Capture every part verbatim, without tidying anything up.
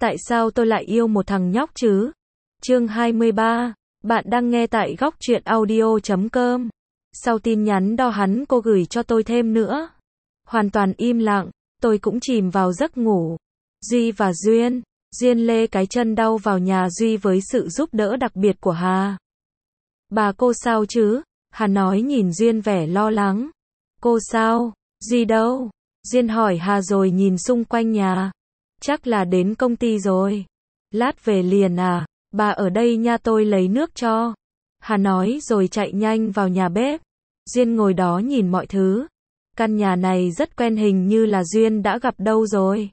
Tại sao tôi lại yêu một thằng nhóc chứ? Chương hai mươi ba. Bạn đang nghe tại góc truyện audio chấm com. Sau tin nhắn đo hắn cô gửi cho tôi thêm nữa. Hoàn toàn im lặng, tôi cũng chìm vào giấc ngủ. Duy và Duyên. Duyên lê cái chân đau vào nhà Duy với sự giúp đỡ đặc biệt của Hà. Bà cô sao chứ? Hà nói nhìn Duyên vẻ lo lắng. Cô sao? Duy đâu? Duyên hỏi Hà rồi nhìn xung quanh nhà. Chắc là đến công ty rồi. Lát về liền à? Bà ở đây nha, tôi lấy nước cho. Hà nói rồi chạy nhanh vào nhà bếp. Duyên ngồi đó nhìn mọi thứ. Căn nhà này rất quen, hình như là Duyên đã gặp đâu rồi.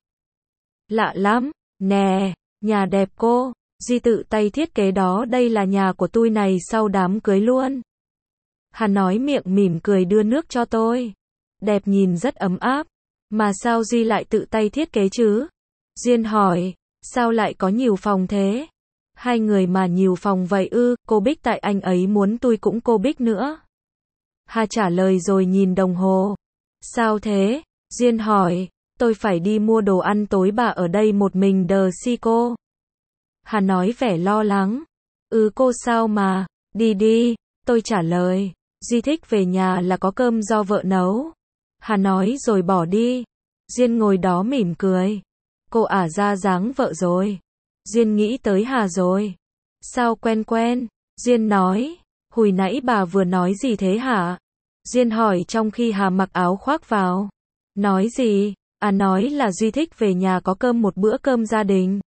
Lạ lắm. Nè, nhà đẹp cô. Duy tự tay thiết kế đó, đây là nhà của tôi này sau đám cưới luôn. Hà nói miệng mỉm cười đưa nước cho tôi. Đẹp, nhìn rất ấm áp. Mà sao Duy lại tự tay thiết kế chứ? Duyên hỏi, sao lại có nhiều phòng thế? Hai người mà nhiều phòng vậy ư? Cô Bích, tại anh ấy muốn tôi cũng cô Bích nữa. Hà trả lời rồi nhìn đồng hồ. Sao thế? Duyên hỏi, tôi phải đi mua đồ ăn tối, bà ở đây một mình đờ si cô. Hà nói vẻ lo lắng. Ừ, cô sao mà, đi đi, tôi trả lời. Duy thích về nhà là có cơm do vợ nấu. Hà nói rồi bỏ đi. Duyên ngồi đó mỉm cười. Cô ả ra dáng vợ rồi. Duyên nghĩ tới Hà rồi. Sao quen quen? Duyên nói, hồi nãy bà vừa nói gì thế hả? Duyên hỏi trong khi Hà mặc áo khoác vào. Nói gì? À, nói là Duy thích về nhà có cơm, một bữa cơm gia đình.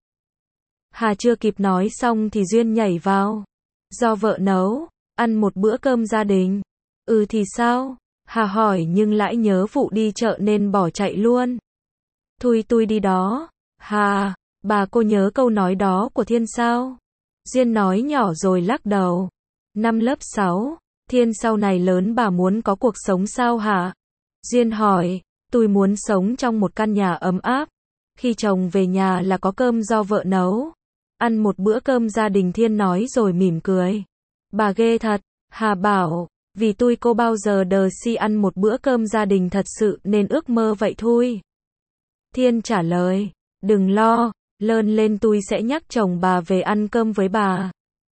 Hà chưa kịp nói xong thì Duyên nhảy vào. Do vợ nấu, ăn một bữa cơm gia đình. Ừ thì sao? Hà hỏi nhưng lại nhớ vụ đi chợ nên bỏ chạy luôn. Thôi tôi đi đó. Hà, bà cô nhớ câu nói đó của Thiên sao? Duyên nói nhỏ rồi lắc đầu. Năm lớp sáu, Thiên sau này lớn bà muốn có cuộc sống sao hả? Duyên hỏi, tôi muốn sống trong một căn nhà ấm áp. Khi chồng về nhà là có cơm do vợ nấu. Ăn một bữa cơm gia đình, Thiên nói rồi mỉm cười. Bà ghê thật. Hà bảo, vì tôi cô bao giờ đờ si ăn một bữa cơm gia đình thật sự nên ước mơ vậy thôi. Thiên trả lời, đừng lo, lớn lên tôi sẽ nhắc chồng bà về ăn cơm với bà.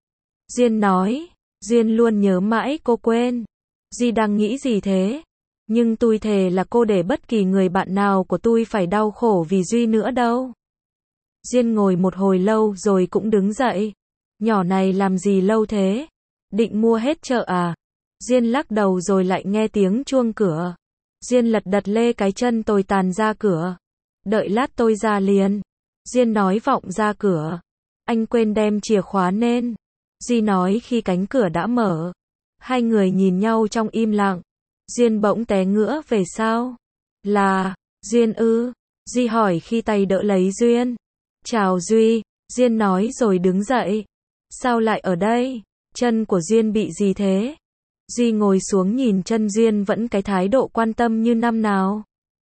Duyên nói, Duyên luôn nhớ mãi cô quên. Duy đang nghĩ gì thế? Nhưng tôi thề là cô để bất kỳ người bạn nào của tôi phải đau khổ vì Duy nữa đâu. Duyên ngồi một hồi lâu rồi cũng đứng dậy. Nhỏ này làm gì lâu thế? Định mua hết chợ à? Duyên lắc đầu rồi lại nghe tiếng chuông cửa. Duyên lật đật lê cái chân tồi tàn ra cửa. Đợi lát tôi ra liền. Duyên nói vọng ra cửa. Anh quên đem chìa khóa nên. Duy nói khi cánh cửa đã mở. Hai người nhìn nhau trong im lặng. Duyên bỗng té ngửa về sau. Là, Duyên ư? Duy hỏi khi tay đỡ lấy Duyên. Chào Duy, Duyên nói rồi đứng dậy. Sao lại ở đây? Chân của Duyên bị gì thế? Duy ngồi xuống nhìn chân Duyên, vẫn cái thái độ quan tâm như năm nào.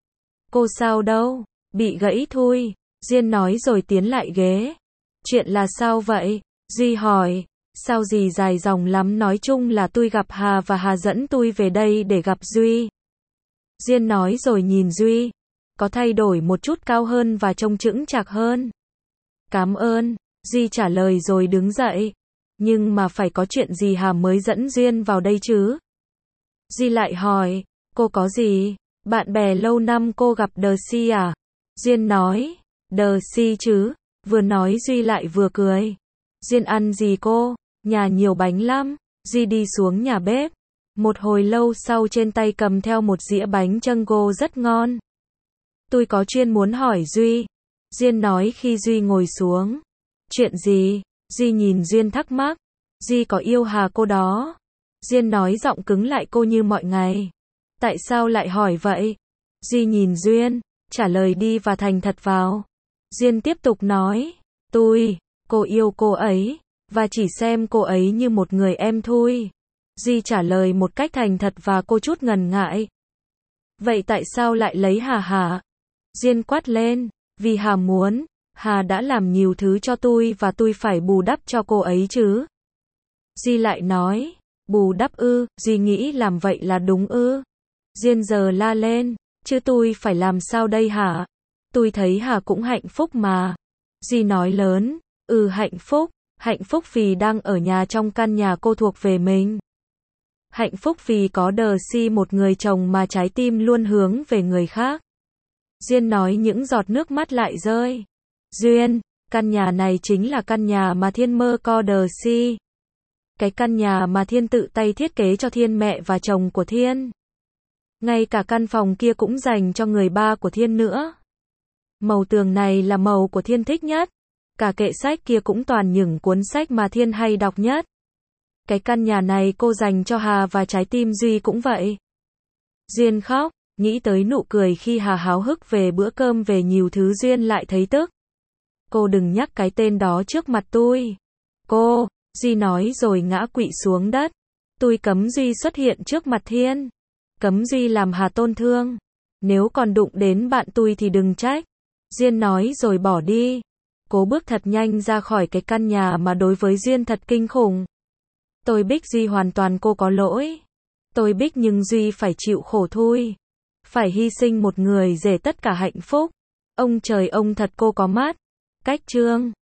Cô sao đâu? Bị gãy thôi. Duyên nói rồi tiến lại ghế. Chuyện là sao vậy? Duy hỏi. Sao gì dài dòng lắm, nói chung là tôi gặp Hà và Hà dẫn tôi về đây để gặp Duy. Duyên nói rồi nhìn Duy. Có thay đổi một chút, cao hơn và trông chững chạc hơn. Cảm ơn. Duy trả lời rồi đứng dậy. Nhưng mà phải có chuyện gì Hà mới dẫn Duyên vào đây chứ? Duy lại hỏi. Cô có gì? Bạn bè lâu năm cô gặp đờ si à? Duyên nói. Đờ si chứ? Vừa nói Duy lại vừa cười. Duyên ăn gì cô? Nhà nhiều bánh lắm. Duy đi xuống nhà bếp. Một hồi lâu sau trên tay cầm theo một dĩa bánh Jungo rất ngon. Tôi có chuyện muốn hỏi Duy. Duyên nói khi Duy ngồi xuống. Chuyện gì? Duy nhìn Duyên thắc mắc. Duy có yêu Hà cô đó? Duyên nói giọng cứng lại cô như mọi ngày. Tại sao lại hỏi vậy? Duy nhìn Duyên, trả lời đi và thành thật vào. Duyên tiếp tục nói. Tôi, cô yêu cô ấy, và chỉ xem cô ấy như một người em thôi. Duy trả lời một cách thành thật và cô chút ngần ngại. Vậy tại sao lại lấy Hà hả? Duyên quát lên. Vì Hà muốn. Hà đã làm nhiều thứ cho tôi và tôi phải bù đắp cho cô ấy chứ. Duy lại nói. Bù đắp ư? Duy nghĩ làm vậy là đúng ư? Duyên giờ la lên. Chứ tôi phải làm sao đây hả? Tôi thấy Hà cũng hạnh phúc mà. Duy nói lớn, ừ hạnh phúc, hạnh phúc vì đang ở nhà trong căn nhà cô thuộc về mình. Hạnh phúc vì có đờ si một người chồng mà trái tim luôn hướng về người khác. Duyên nói những giọt nước mắt lại rơi. Duyên, căn nhà này chính là căn nhà mà Thiên mơ co đờ si. Cái căn nhà mà Thiên tự tay thiết kế cho Thiên mẹ và chồng của Thiên. Ngay cả căn phòng kia cũng dành cho người ba của Thiên nữa. Màu tường này là màu của Thiên thích nhất. Cả kệ sách kia cũng toàn những cuốn sách mà Thiên hay đọc nhất. Cái căn nhà này cô dành cho Hà và trái tim Duy cũng vậy. Duyên khóc, nghĩ tới nụ cười khi Hà háo hức về bữa cơm về nhiều thứ Duyên lại thấy tức. Cô đừng nhắc cái tên đó trước mặt tôi. Cô, Duy nói rồi ngã quỵ xuống đất. Tôi cấm Duy xuất hiện trước mặt Thiên. Cấm Duy làm Hà tổn thương. Nếu còn đụng đến bạn tôi thì đừng trách. Duyên nói rồi bỏ đi. Cô bước thật nhanh ra khỏi cái căn nhà mà đối với Duyên thật kinh khủng. Tôi biết Duy hoàn toàn cô có lỗi. Tôi biết nhưng Duy phải chịu khổ thôi. Phải hy sinh một người để tất cả hạnh phúc. Ông trời ông thật cô có mắt. Cách chương